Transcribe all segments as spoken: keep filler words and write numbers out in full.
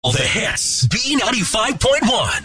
All the hits. B ninety-five point one.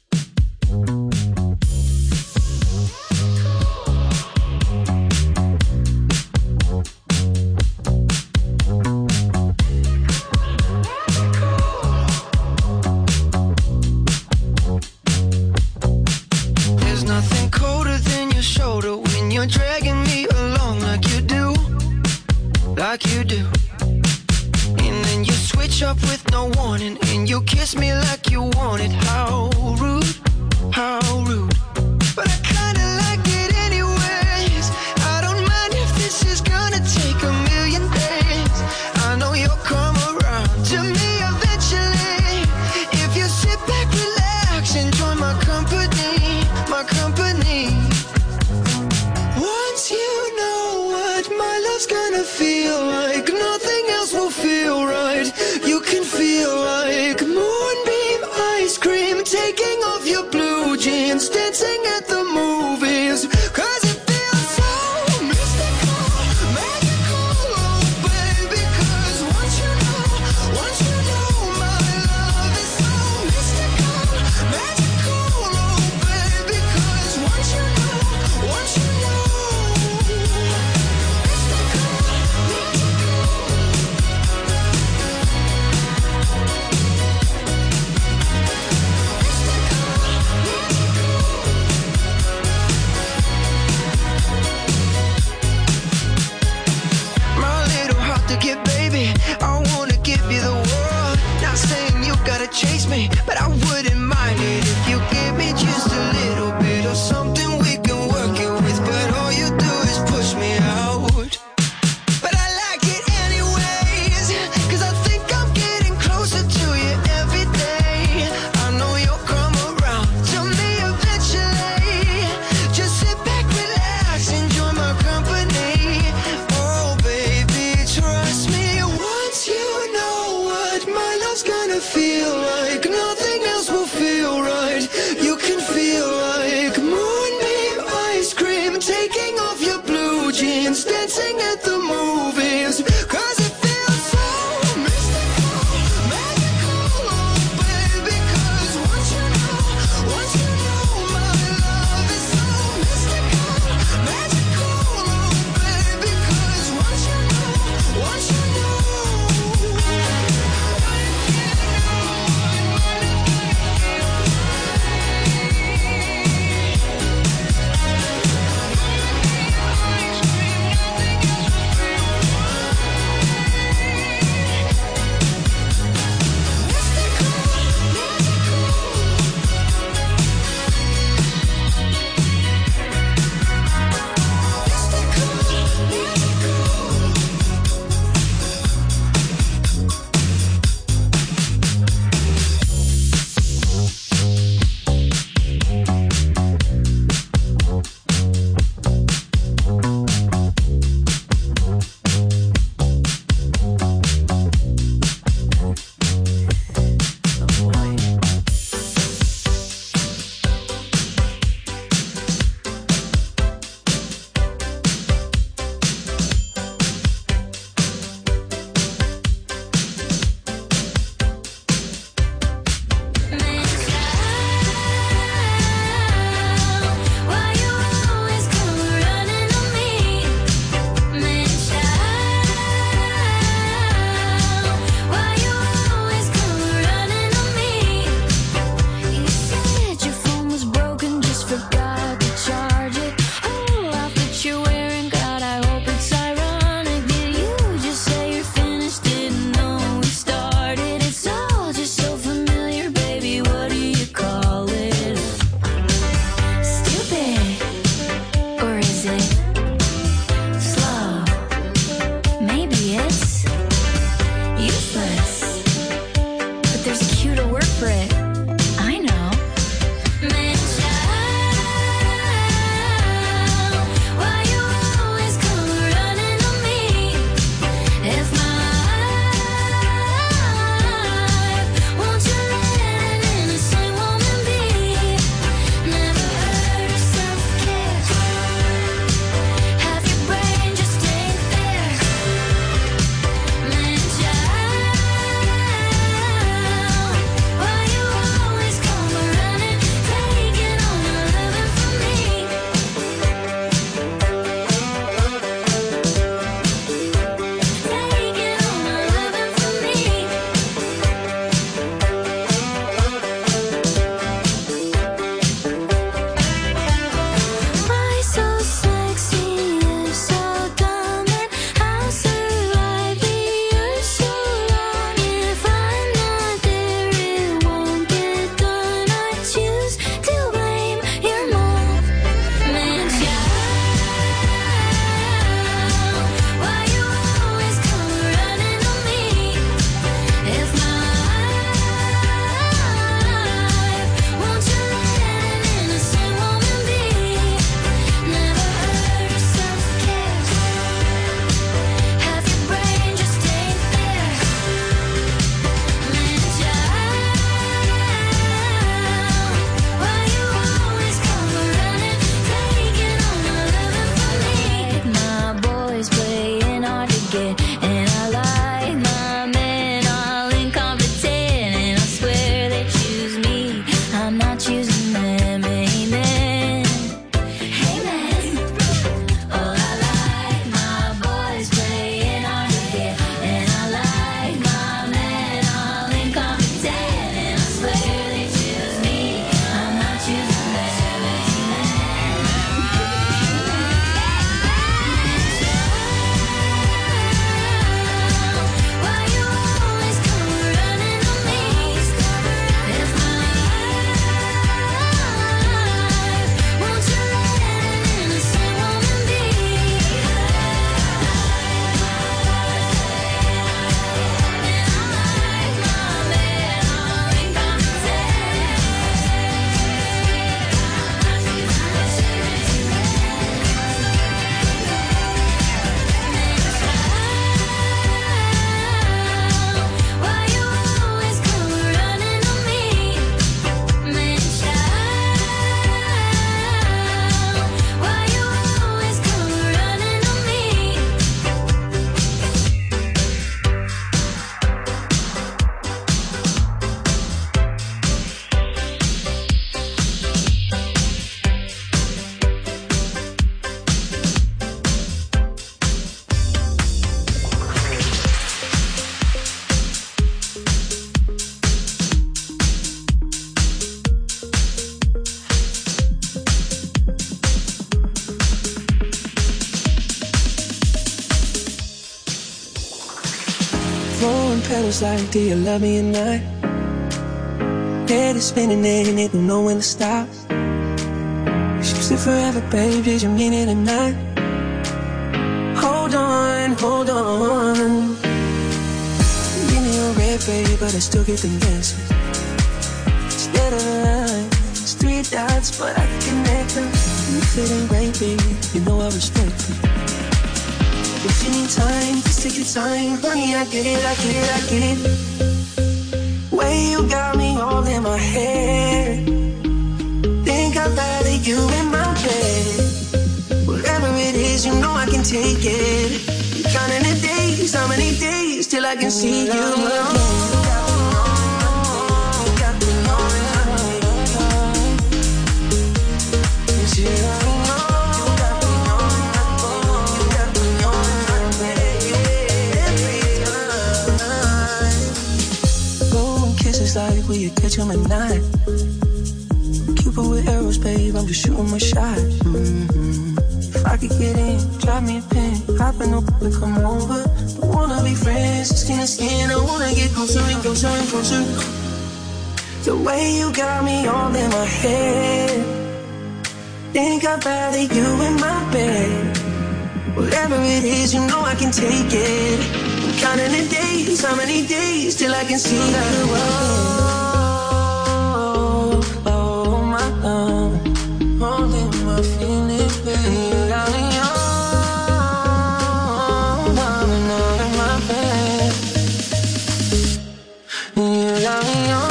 There's nothing colder than your shoulder when you're dragging me along like you do, like you do. And then you switch up with no warning, and you kiss me like you want it. How rude, how rude. But I kinda like it anyways. I don't mind if this is gonna take a million days. I know you'll come around to me eventually. If you sit back, relax, and join my company, my company. Once you know what my love's gonna feel like, nothing else will feel right. You can feel like moonbeam ice cream, taking off your blue jeans, dancing at the movies. Cause it feels so mystical, magical, oh baby. Cause once you know, once you know my love is so mystical, magical, oh baby. Cause once you know, once you know, mystical, my little heart to get, baby. I wanna give you the world. Not saying you gotta chase me, but I wouldn't mind it if you give me just a little bit of something we can work it with. But all you do is push me out. But I like it anyways, cause I think I'm getting closer to you every day. I know you'll come around to me eventually. Just sit back, relax, enjoy my company. Oh baby, trust me. Once you know what my love's gonna feel like, nothing else will feel right. You can feel like moonbeam ice cream, taking off your blue jeans, dancing at the movies. Cause it feels so mystical, magical, oh baby. Cause once you know, once you know my love is so mystical, magical, oh baby. Cause once you know, once you know, once you know, was like, do you love me or not? Head is spinning and it don't know when to stop. She said forever, babe, did you mean it or not? Hold on, hold on. Give me your red, babe, but I still get them dancing. Instead of the line, it's three dots, but I can connect them. You fit in great, baby, you know I respect it. If you need time, just take your time. Honey, I get it, I get it, I get it. Way you got me all in my head. Think I'd rather you in my bed. Whatever it is, you know I can take it. You're counting the days, how many days till I can see you again. Like, will you catch him at night? Cupid with arrows, babe, I'm just shooting my shot. Mm-hmm. If I could get in, drop me a pin, hop in the and come over. Don't wanna be friends, skin to skin. I wanna get closer and closer and closer. The way you got me all in my head. Think I'd rather you in my bed. Whatever it is, you know I can take it. I'm counting the days, how many days till I can see you again. Oh, oh, my love, holding my feelings, baby. You got me all, down and out in my bed. You got me all.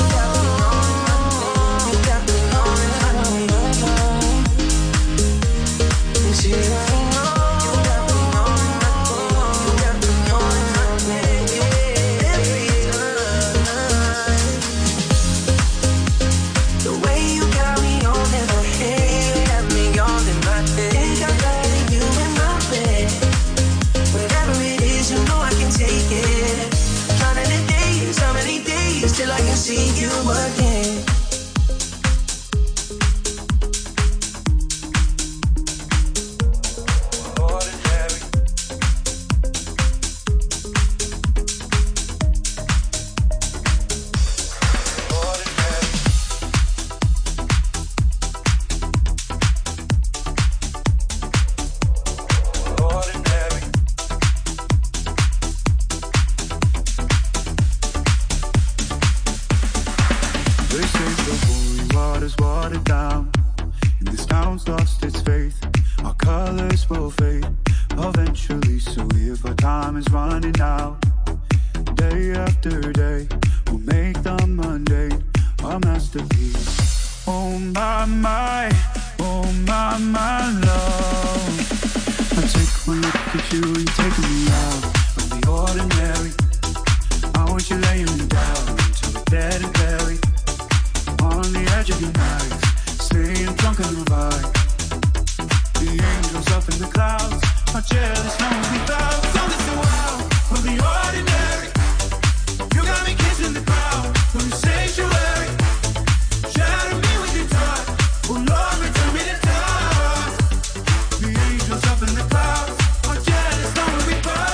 Till I can see you again. Ordinary. Ordinary. Ordinary. They say the holy water's watered down, and this town's lost its faith. Our colors will fade eventually, so if our time is running out, day after day, we'll make the mundane our masterpiece. Oh my, my, oh my, my love. I take one look at you and you're taking me out of the ordinary. I want you laying me down until we're dead and buried. On the edge of your night, staying drunk on the vibe. The angels up in the clouds are jealous, no one without. Don't listen wild from the ordinary. You got me kissing the crowd from the sanctuary. Shatter me with your touch, oh Lord, return me to touch. The angels up in the clouds are jealous, no one without.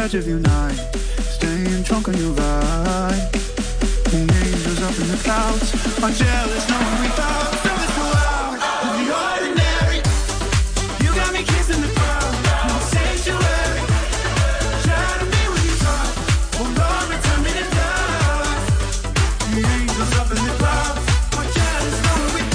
edge of your night, staying drunk on your ride. The angels up in the clouds are jealous knowing we thought so let's go out of the ordinary. You got me kissing the ground, no sanctuary. Try to be what you thought, oh Lord, return me to dust. The angels up in the clouds are jealous knowing we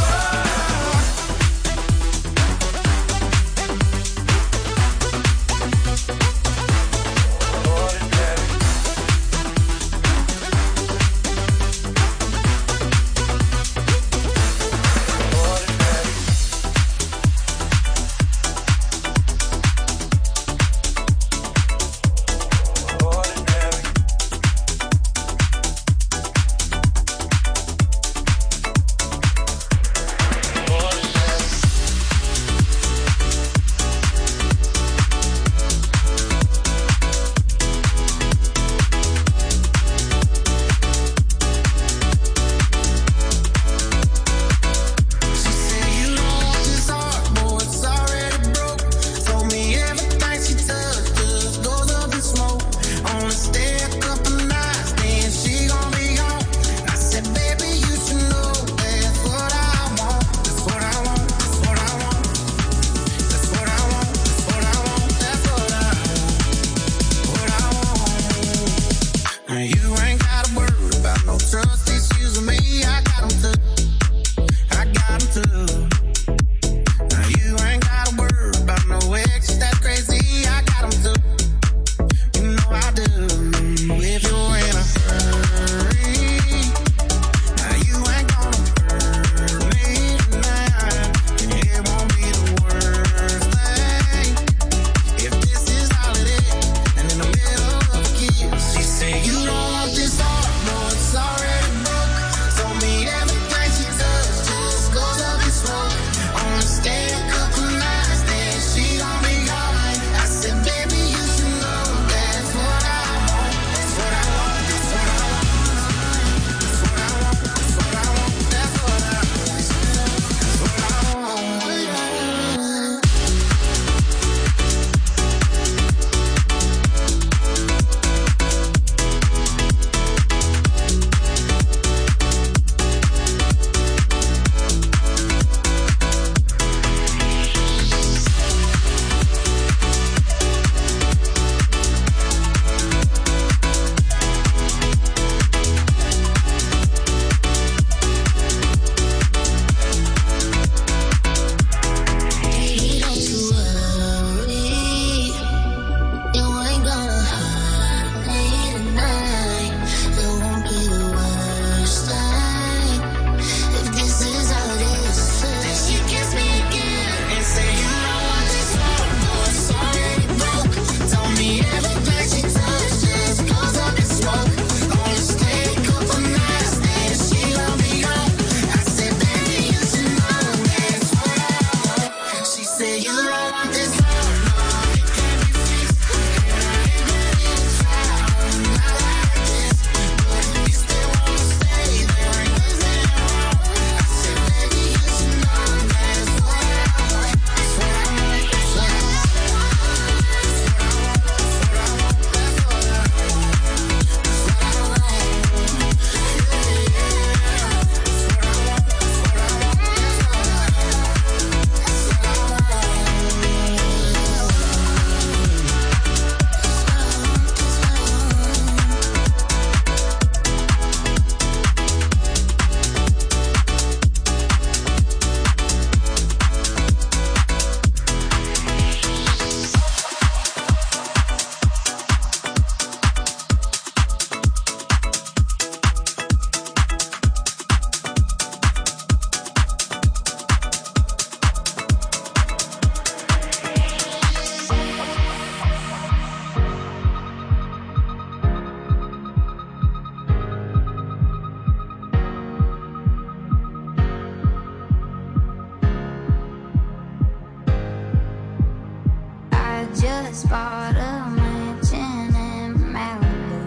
bought a mansion in Malibu.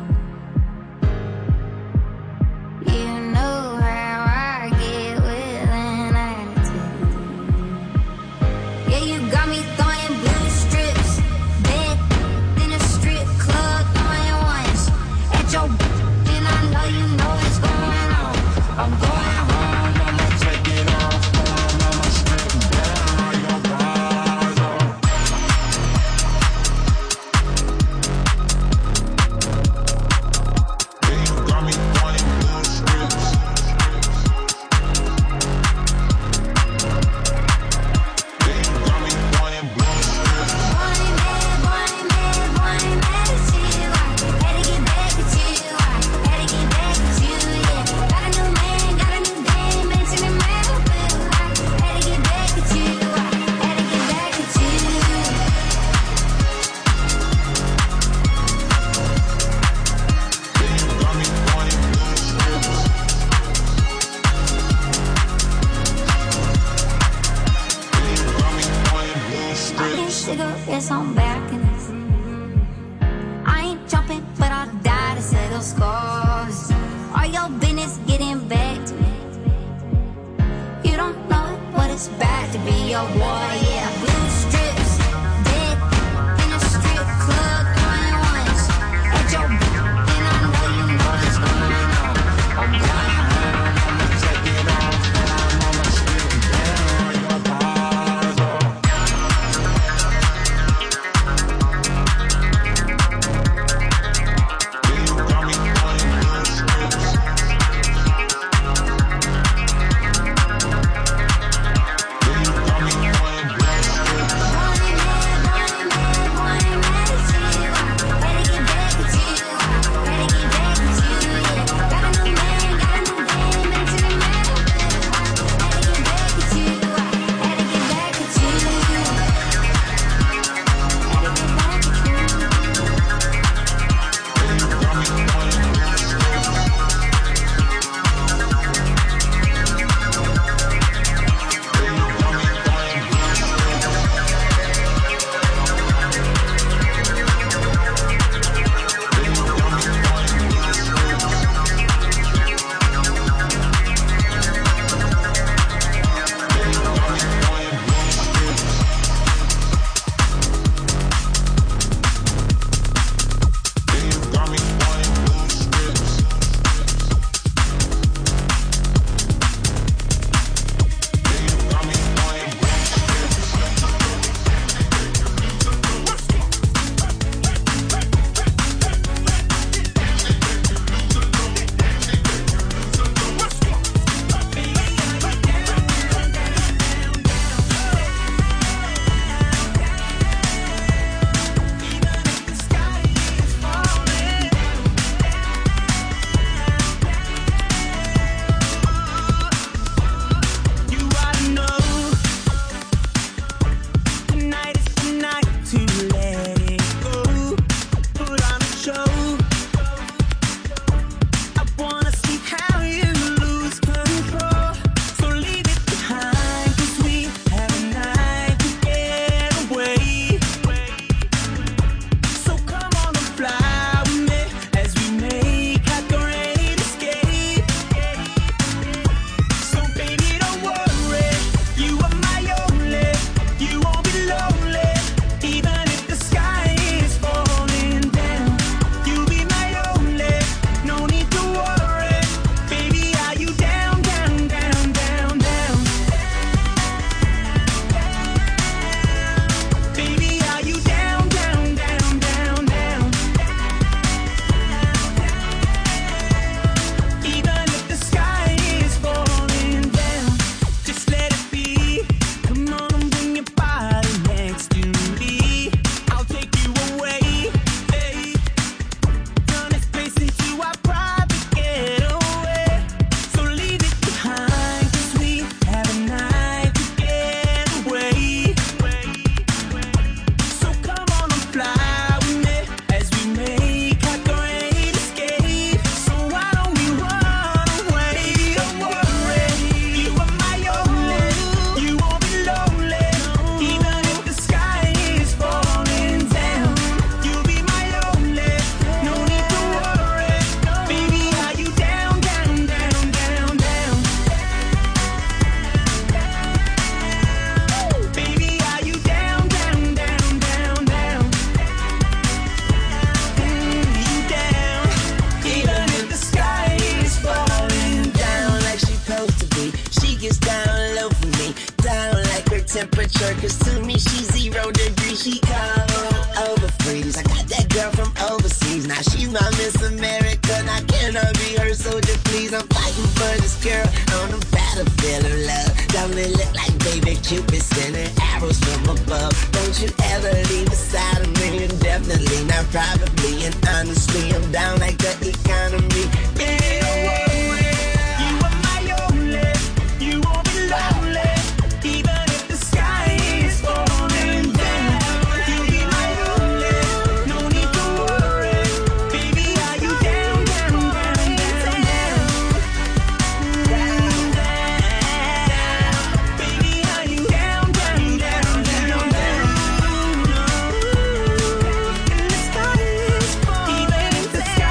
You know how I get with an attitude. Yeah, you got me throwing blue strips, bed in a strip little scars. Are your business getting back to me? You don't know what it's bad to be your boy, yeah. Blue strips, dead in a strip club, going once at your b- and I know you know what's going on. I'm going home, I'ma take it off, and I'm I'ma strip down your bars off. You got me playing blue strips. Temperature, cause to me she's zero degrees, she cold over freeze. I got that girl from overseas, now she's my Miss America. Now can I be her soldier, please? I'm fighting for this girl on the battlefield of love. Don't it look like baby Cupid sending arrows from above? Don't you ever leave beside of me, and definitely not probably. And honestly, I'm down like the economy. Yeah. Even if the sky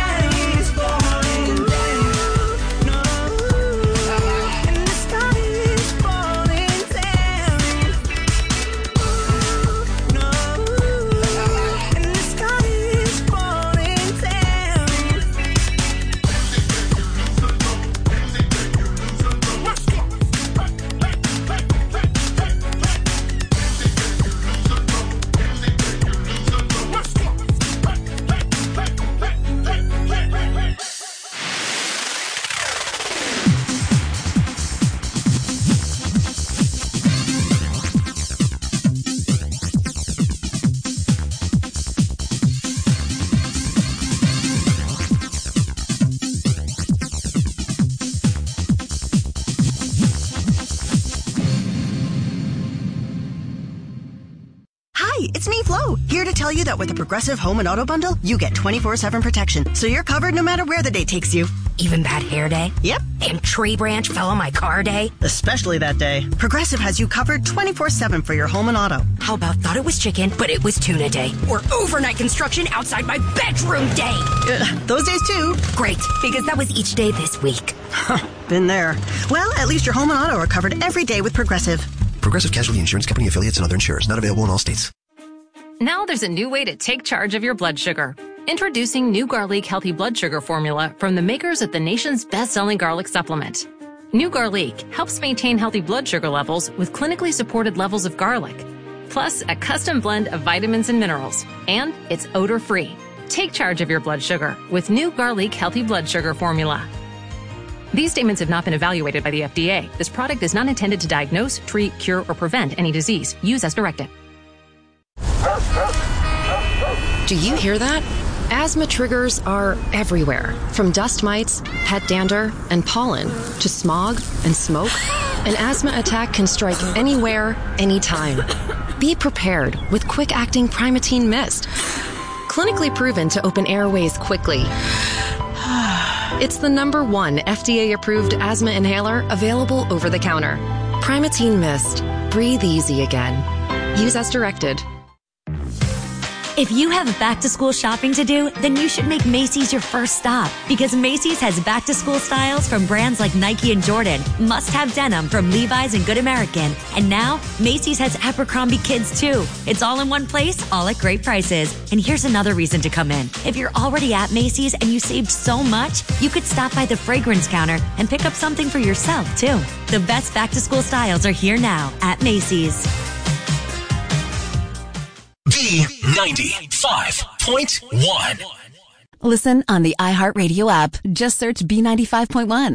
Flo, here to tell you that with the Progressive Home and Auto Bundle, you get twenty-four seven protection, so you're covered no matter where the day takes you. Even bad hair day? Yep. And tree branch fell on my car day? Especially that day. Progressive has you covered twenty-four seven for your home and auto. How about thought it was chicken, but it was tuna day? Or overnight construction outside my bedroom day? Uh, those days too. Great, because that was each day this week. Been there. Well, at least your home and auto are covered every day with Progressive. Progressive Casualty Insurance Company affiliates and other insurers. Not available in all states. Now there's a new way to take charge of your blood sugar. Introducing new Garlic Healthy Blood Sugar Formula from the makers of the nation's best-selling garlic supplement. New Garlic helps maintain healthy blood sugar levels with clinically supported levels of garlic, plus a custom blend of vitamins and minerals, and it's odor-free. Take charge of your blood sugar with new Garlic Healthy Blood Sugar Formula. These statements have not been evaluated by the F D A. This product is not intended to diagnose, treat, cure, or prevent any disease. Use as directed. Do you hear that? Asthma triggers are everywhere, from dust mites, pet dander, and pollen, to smog and smoke. An asthma attack can strike anywhere, anytime. Be prepared with quick-acting Primatene Mist. Clinically proven to open airways quickly. It's the number one F D A-approved asthma inhaler available over the counter. Primatene Mist. Breathe easy again. Use as directed. If you have back-to-school shopping to do, then you should make Macy's your first stop, because Macy's has back-to-school styles from brands like Nike and Jordan, must-have denim from Levi's and Good American, and now Macy's has Abercrombie Kids too. It's all in one place, all at great prices. And here's another reason to come in. If you're already at Macy's and you saved so much, you could stop by the fragrance counter and pick up something for yourself too. The best back-to-school styles are here now at Macy's. B ninety-five point one. Listen on the iHeartRadio app. Just search B ninety-five point one.